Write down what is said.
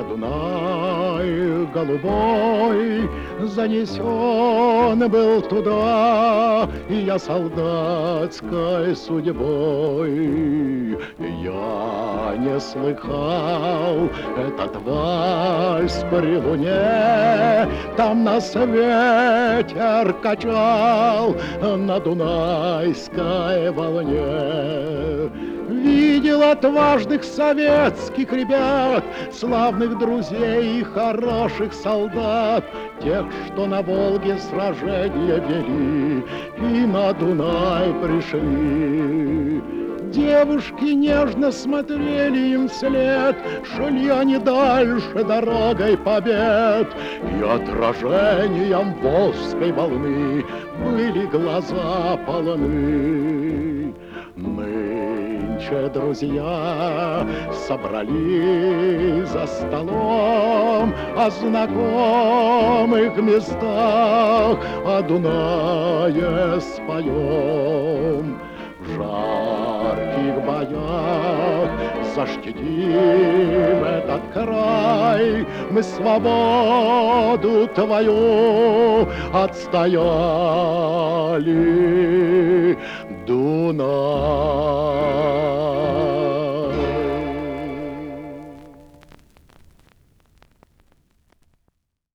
Дунай голубой занесен был туда, и я солдатской судьбой. Я не слыхал этот вальс при луне, там нас ветер качал на дунайской волне. Видел отважных советских ребят, славных друзей и хороших солдат, тех, что на Волге сражения вели и на Дунай пришли. Девушки нежно смотрели им вслед, шли они дальше дорогой побед, и отражением волжской волны были глаза полны. Нынче друзья собрались за столом, о знакомых местах, о Дунае споем. В жарких боях защитим этот край, мы свободу твою отстояли, Дунай.